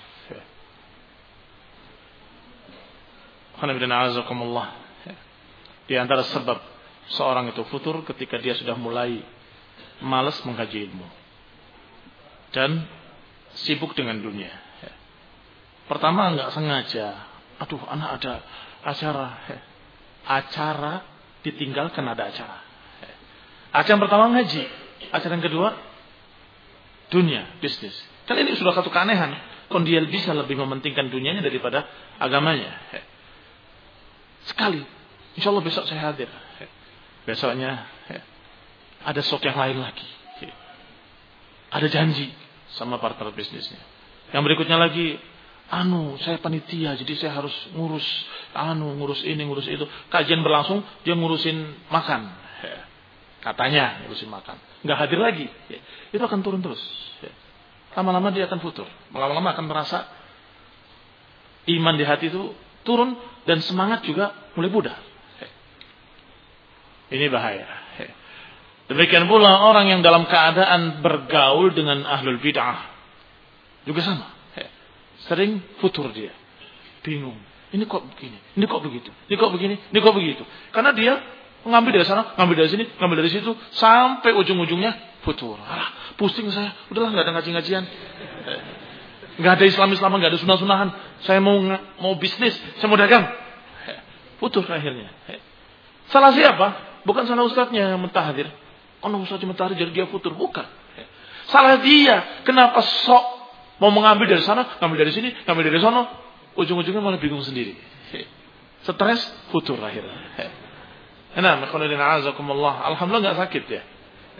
Di antara sebab seorang itu futur ketika dia sudah mulai malas mengkaji ilmu dan sibuk dengan dunia. Pertama enggak sengaja, aduh anak ada acara, acara ditinggalkan ada acara. Acara yang pertama ngaji. Acara yang kedua dunia, bisnis. Kan ini sudah satu keanehan. Kon dia bisa lebih mementingkan dunianya daripada agamanya. Sekali, insya Allah besok saya hadir. Besoknya ada sok yang lain lagi. Ada janji sama partner bisnisnya. Yang berikutnya lagi, anu saya panitia, jadi saya harus ngurus anu, ngurus ini, ngurus itu. Kajian berlangsung, dia ngurusin makan. Katanya ngurusin makan, nggak hadir lagi, ya. Itu akan turun terus. Ya. Lama-lama dia akan futur, lama-lama akan merasa iman di hati itu turun dan semangat juga mulai pudar. Ya. Ini bahaya. Ya. Demikian pula orang yang dalam keadaan bergaul dengan ahlul bid'ah juga sama. Ya. Sering futur dia, bingung. Ini kok begini, ini kok begitu, ini kok begini, ini kok begitu. Karena dia ngambil dari sana, ngambil dari sini, ngambil dari situ, sampai ujung-ujungnya futur. Alah, pusing saya. Udahlah, nggak ada ngaji-ngajian, nggak ada Islam-Islaman, nggak ada sunah-sunahan. Saya mau mau bisnis, saya mau dagang. Futur akhirnya. Salah siapa? Bukan salah ustadznya yang mentahdir. Kalau ustadznya mentahdir jadi dia futur, bukan. Salah dia. Kenapa sok mau mengambil dari sana, ngambil dari sini, ngambil dari sana, ujung-ujungnya malah bingung sendiri. Stres, futur akhirnya. Nah, ikhwanillah azakumullah. Alhamdulillah enggak sakit ya.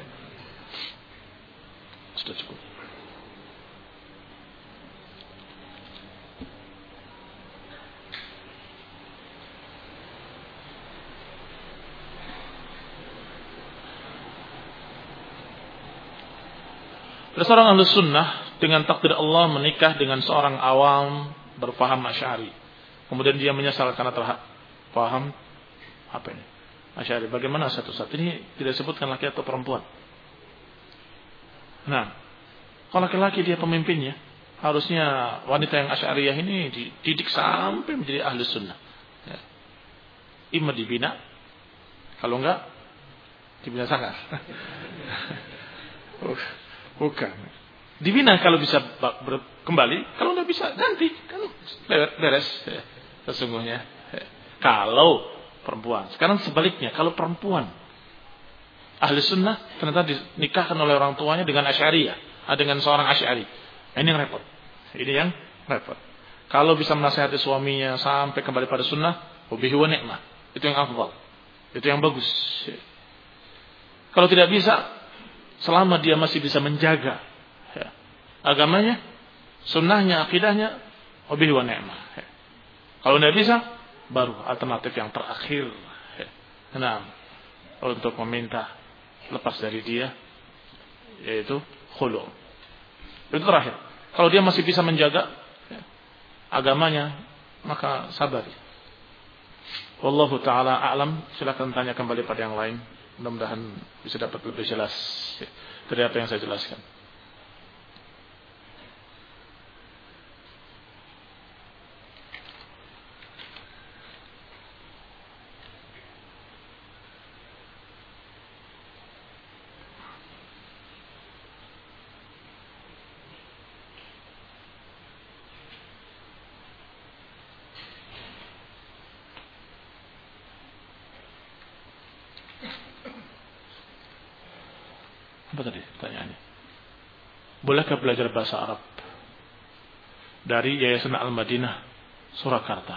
Sudah cukup. Ada seorang ahli sunnah dengan takdir Allah menikah dengan seorang awam berpaham Asy'ari. Kemudian dia menyesal karena telah paham apa ini? Asy'ari. Bagaimana satu-satu ini tidak disebutkan laki atau perempuan. Nah, kalau laki-laki dia pemimpinnya, harusnya wanita yang Asy'ariyah ini dididik sampai menjadi ahli sunnah. Ya. Ima dibina, kalau enggak dibinasakan. Bukan. Dibina kalau bisa kembali, kalau enggak bisa ganti, kan beres ya, sesungguhnya. Ya. Kalau perempuan, sekarang sebaliknya, kalau perempuan ahli sunnah ternyata dinikahkan oleh orang tuanya dengan Asy'ariyah, dengan seorang Asy'ari. Ini yang repot. Ini yang repot. Kalau bisa menasihati suaminya sampai kembali pada sunnah, wabihi wa ni'mah. Itu yang afdal. Itu yang bagus. Kalau tidak bisa, selama dia masih bisa menjaga ya, agamanya, sunnahnya, akidahnya, wabihi wa ni'mah. Ya. Kalau tidak bisa, baru alternatif yang terakhir. Ya. Nah, untuk meminta lepas dari dia, yaitu khulu'. Itu terakhir. Kalau dia masih bisa menjaga ya, agamanya, maka sabar. Wallahu ta'ala a'lam. Silakan tanya kembali pada yang lain. Mudah-mudahan bisa dapat lebih jelas ya, dari apa yang saya jelaskan. Apa tadi pertanyaannya? Bolehkah belajar bahasa Arab dari Yayasan Al-Madinah Surakarta?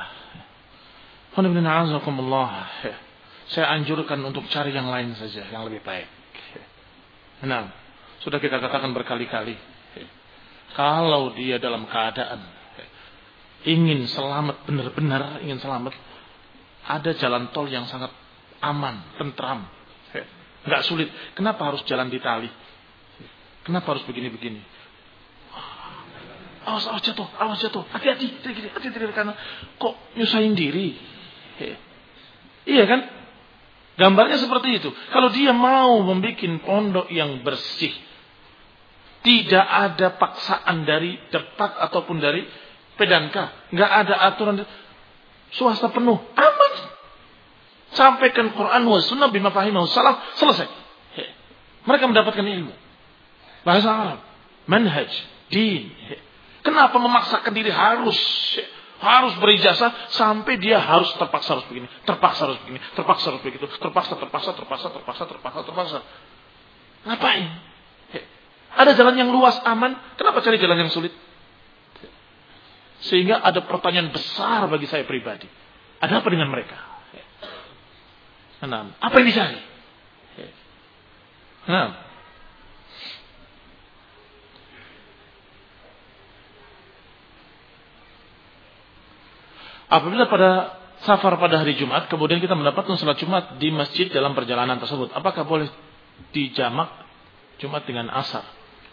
Saya anjurkan untuk cari yang lain saja, yang lebih baik. Nah, sudah kita katakan berkali-kali, kalau dia dalam keadaan ingin selamat, benar-benar ingin selamat, ada jalan tol yang sangat aman, tentram, nggak sulit. Kenapa harus jalan di tali? Kenapa harus begini-begini? Awas, awas jatuh, awas jatuh. Hati-hati, hati-hati dari kanan. Kok nyusahin diri? Iya kan? Gambarnya seperti itu. Kalau dia mau membuat pondok yang bersih, tidak ada paksaan dari depak ataupun dari pedanka, nggak ada aturan, swasta penuh, aman. Sampaikan Quran wa sunnah bima fahimahu salaf, selesai. Mereka mendapatkan ilmu. Bahasa Arab, manhaj, din. Kenapa memaksakan diri harus harus berijazah sampai dia harus terpaksa harus begini, terpaksa harus begini, terpaksa harus begitu, terpaksa, terpaksa, terpaksa, terpaksa, terpaksa, terpaksa. Ngapain? Ada jalan yang luas, aman. Kenapa cari jalan yang sulit? Sehingga ada pertanyaan besar bagi saya pribadi. Ada apa dengan mereka? Nah, apa yang dicari? Nah, apabila pada safar pada hari Jumat, kemudian kita mendapatkan salat Jumat di masjid dalam perjalanan tersebut, apakah boleh dijamak Jumat dengan asar?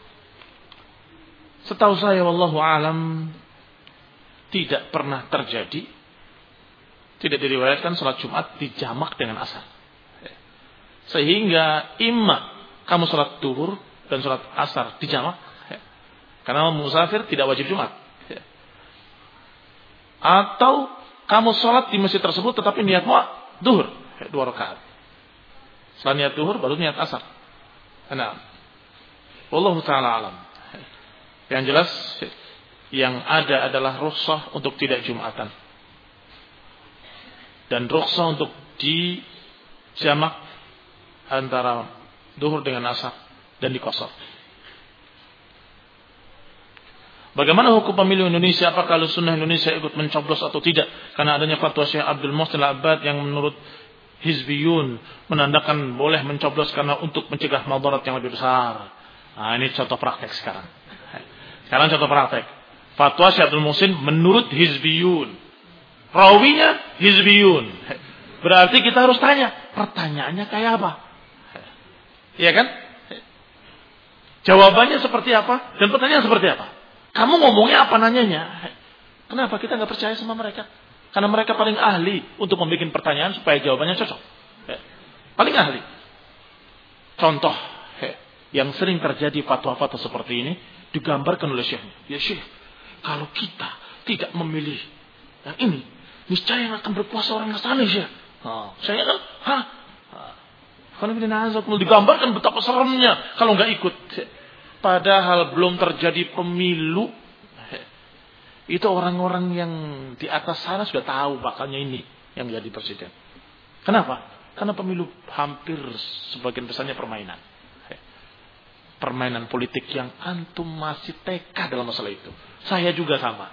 Setahu saya, wallahu alam, tidak pernah terjadi. Tidak diriwayatkan salat Jumat dijamak dengan asar. Sehingga imma kamu salat duhur dan salat asar dijamak, karena musafir tidak wajib Jumat. Atau kamu salat di masjid tersebut tetapi niatmu duhur, dua rakaat. Setelah niat duhur baru niat asar. Nah, wallahu ta'ala alam. Yang jelas yang ada adalah rukhsah untuk tidak Jumatan. Dan rukhsah untuk dijamak antara duhur dengan asar dan dikosor. Bagaimana hukum pemilu Indonesia? Apakah Ahlussunnah Indonesia ikut mencoblos atau tidak? Karena adanya fatwa Syekh Abdul Muhsin Al-Abbad yang menurut Hizbiyun menandakan boleh mencoblos karena untuk mencegah madarat yang lebih besar. Nah, ini contoh praktek sekarang. Sekarang contoh praktek. Fatwa Syekh Abdul Muhsin menurut Hizbiyun. Rawinya Hizbiyun. Berarti kita harus tanya, pertanyaannya kayak apa? Iya kan? Jawabannya seperti apa dan pertanyaan seperti apa? Kamu ngomongnya apa nanyanya? Kenapa kita nggak percaya sama mereka? Karena mereka paling ahli untuk membuat pertanyaan supaya jawabannya cocok. Paling ahli. Contoh yang sering terjadi fatwa-fatwa seperti ini digambarkan oleh Syekh. Ya Syekh, kalau kita tidak memilih yang ini, niscaya yang akan berpuasa orang Nasrani Syekh. Oh, saya kan, hah? Kalau digambarkan betapa seremnya kalau nggak ikut. Padahal belum terjadi pemilu. Itu orang-orang yang di atas sana sudah tahu bakalnya ini yang jadi presiden. Kenapa? Karena pemilu hampir sebagian besarnya permainan. Permainan politik yang antum masih T K dalam masalah itu. Saya juga sama.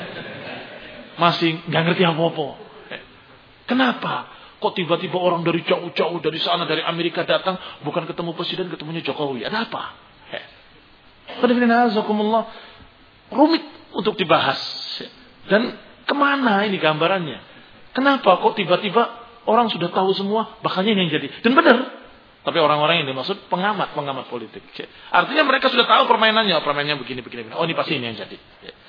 Masih nggak ngerti apa-apa. Kenapa? Kok tiba-tiba orang dari jauh-jauh dari sana dari Amerika datang bukan ketemu presiden, ketemunya Jokowi? Ada apa? Rumit untuk dibahas. Dan kemana ini gambarannya? Kenapa kok tiba-tiba orang sudah tahu semua bakalnya ini yang jadi? Dan benar. Tapi orang-orang yang dimaksud pengamat, pengamat politik. Artinya mereka sudah tahu permainannya. Permainannya begini, begini, begini. Oh ini pasti ini yang jadi.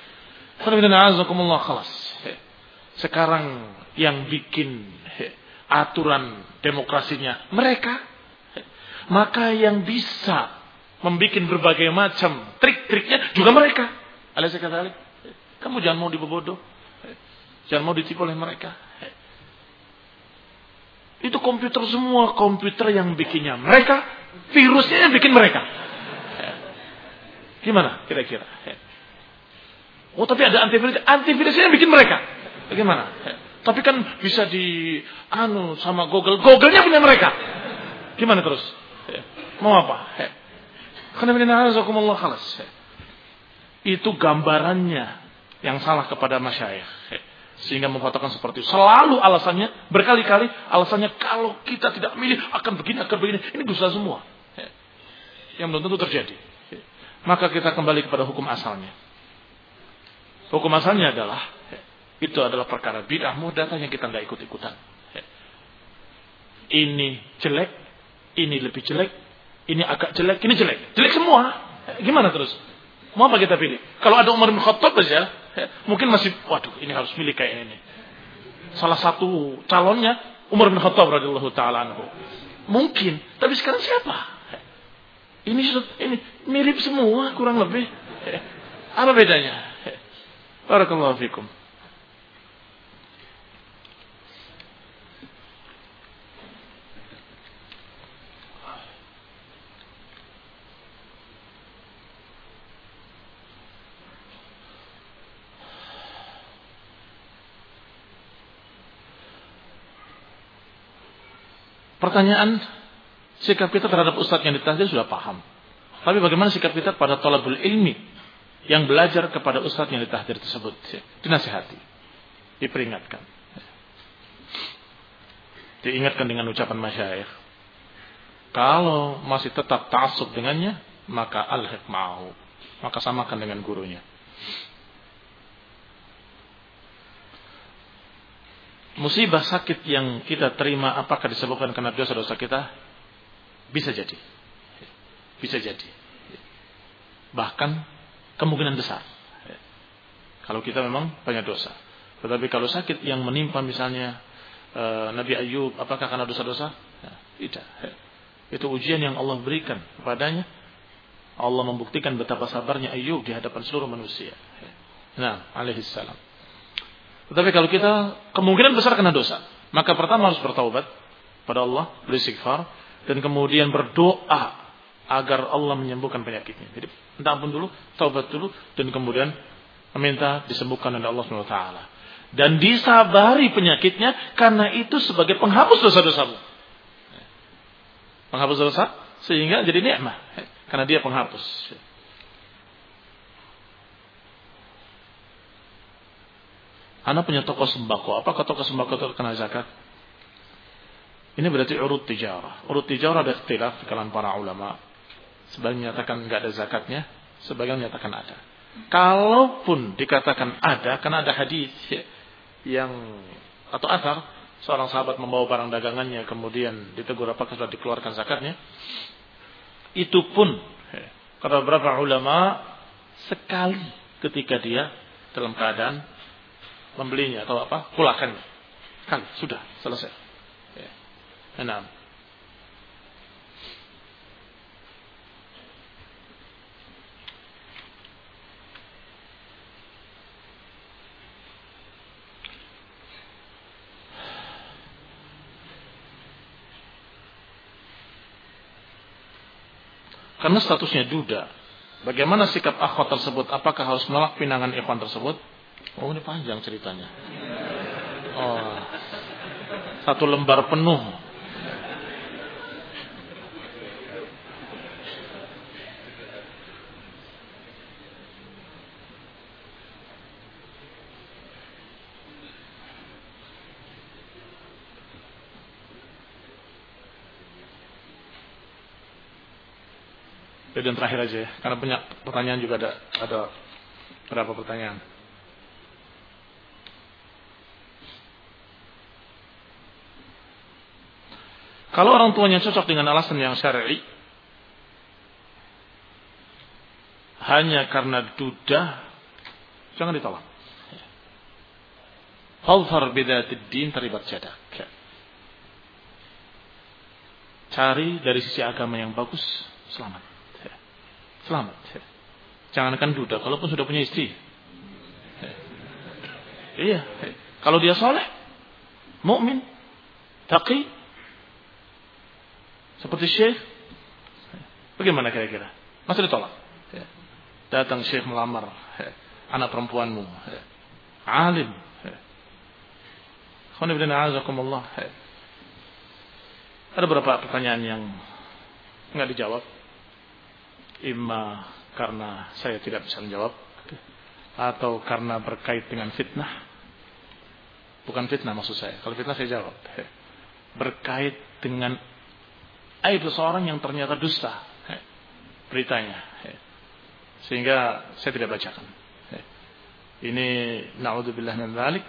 Sekarang yang bikin aturan demokrasinya mereka. Maka yang bisa membuat berbagai macam trik-triknya juga mereka. Alaysa kadzalik? Kamu jangan mau dibodoh. Jangan mau ditipu oleh mereka. Itu komputer semua, komputer yang bikinnya mereka, virusnya yang bikin mereka. Gimana kira-kira? Oh tapi ada antivirus, antivirusnya yang bikin mereka. Bagaimana? Tapi kan bisa di anu sama Google, Google-nya punya mereka. Gimana terus? Mau apa? Itu gambarannya yang salah kepada masyayikh. Sehingga memfatwakan seperti itu. Selalu alasannya, berkali-kali alasannya kalau kita tidak milih akan begini, akan begini. Ini dosa semua. Yang belum tentu terjadi. Maka kita kembali kepada hukum asalnya. Hukum asalnya adalah, itu adalah perkara bid'ah muhdatsah yang kita nggak ikut-ikutan. Ini jelek, ini lebih jelek, ini agak jelek, ini jelek. Jelek semua. Gimana terus? Mau apa kita pilih? Kalau ada Umar bin Khattab saja, mungkin masih, waduh, ini harus pilih kayak ini. Salah satu calonnya Umar bin Khattab radhiyallahu taala anhu. Mungkin, tapi sekarang siapa? Ini ini mirip semua kurang lebih. Apa bedanya? Barakallahu fikum. Pertanyaan, sikap kita terhadap ustadz yang ditahdir sudah paham. Tapi bagaimana sikap kita pada thalabul ilmi yang belajar kepada ustadz yang ditahdir tersebut? Dinasihati, diperingatkan, diingatkan dengan ucapan masyayikh. Kalau masih tetap ta'assub dengannya, maka alhiq ma'ahu, maka samakan dengan gurunya. Musibah sakit yang kita terima apakah disebabkan karena dosa-dosa kita? Bisa jadi. Bisa jadi. Bahkan kemungkinan besar. Kalau kita memang banyak dosa. Tetapi kalau sakit yang menimpa misalnya e, Nabi Ayub, apakah karena dosa-dosa? Ya, tidak. Itu ujian yang Allah berikan kepadanya. Allah membuktikan betapa sabarnya Ayub di hadapan seluruh manusia. Nah, alaihissalam. Tetapi kalau kita kemungkinan besar kena dosa, maka pertama harus bertaubat pada Allah, beristighfar, dan kemudian berdoa agar Allah menyembuhkan penyakitnya. Jadi minta ampun dulu, taubat dulu, dan kemudian meminta disembuhkan oleh Allah subhanahu wa taala. Dan disabari penyakitnya karena itu sebagai penghapus dosa-dosamu. Penghapus dosa sehingga jadi nikmat karena dia penghapus. Anak punya toko sembako. Apakah toko sembako itu terkena zakat? Ini berarti urut tijarah. Urut tijarah ada ikhtilaf di kalangan para ulama. Sebagian menyatakan enggak ada zakatnya, sebagian menyatakan ada. Kalaupun dikatakan ada, karena ada hadis yang atau athar seorang sahabat membawa barang dagangannya kemudian ditegur apakah sudah dikeluarkan zakatnya. Itu pun kata beberapa ulama sekali ketika dia dalam keadaan membelinya atau apa, pulakan kan sudah selesai. Ya. Enam. Karena statusnya duda. Bagaimana sikap akhwat tersebut? Apakah harus menolak pinangan ikhwan tersebut? Oh, ini panjang ceritanya. Oh, satu lembar penuh. Dan terakhir aja ya, karena banyak pertanyaan juga ada ada berapa pertanyaan. Kalau orang tuanya cocok dengan alasan yang syar'i, hanya karena duda, jangan ditolak. Fadhfar bidzatid din taribat yadak. Cari dari sisi agama yang bagus, selamat. Selamat. Jangankan duda, kalaupun sudah punya istri. Iya. Kalau dia soleh, mukmin, taqi, seperti syekh, bagaimana kira-kira? Masih ditolak. Datang syekh melamar anak perempuanmu, alim. Alhamdulillah. Ada beberapa pertanyaan yang enggak dijawab. Imma karena saya tidak bisa menjawab, atau karena berkait dengan fitnah. Bukan fitnah maksud saya. Kalau fitnah saya jawab. Berkait dengan aib seseorang yang ternyata dusta beritanya, sehingga saya tidak bacakan. Ini na'udzubillah min dzalik.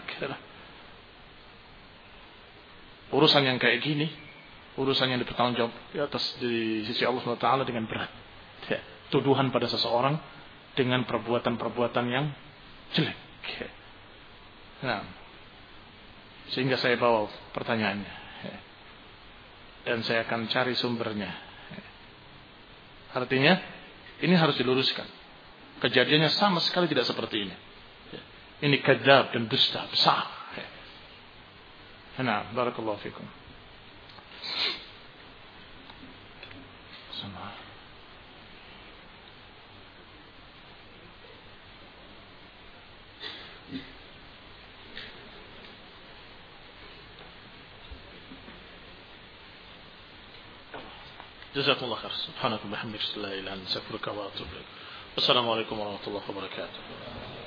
Urusan yang kayak gini, urusan yang dipertanggungjawab di atas di sisi Allah subhanahu wa taala dengan berat. Ya, tuduhan pada seseorang dengan perbuatan-perbuatan yang jelek. Nah, sehingga saya bawa pertanyaannya, dan saya akan cari sumbernya. Artinya, ini harus diluruskan. Kejadiannya sama sekali tidak seperti ini. Ini kadzab dan dusta besar. Nah, barakallahu fikum. Sama. Jazakumullah khair. Subhanakallahumma wa bihamdika, la ilaha illa anta, astaghfiruka wa atubu ilaik. Wassalamualaikum warahmatullahi wabarakatuh.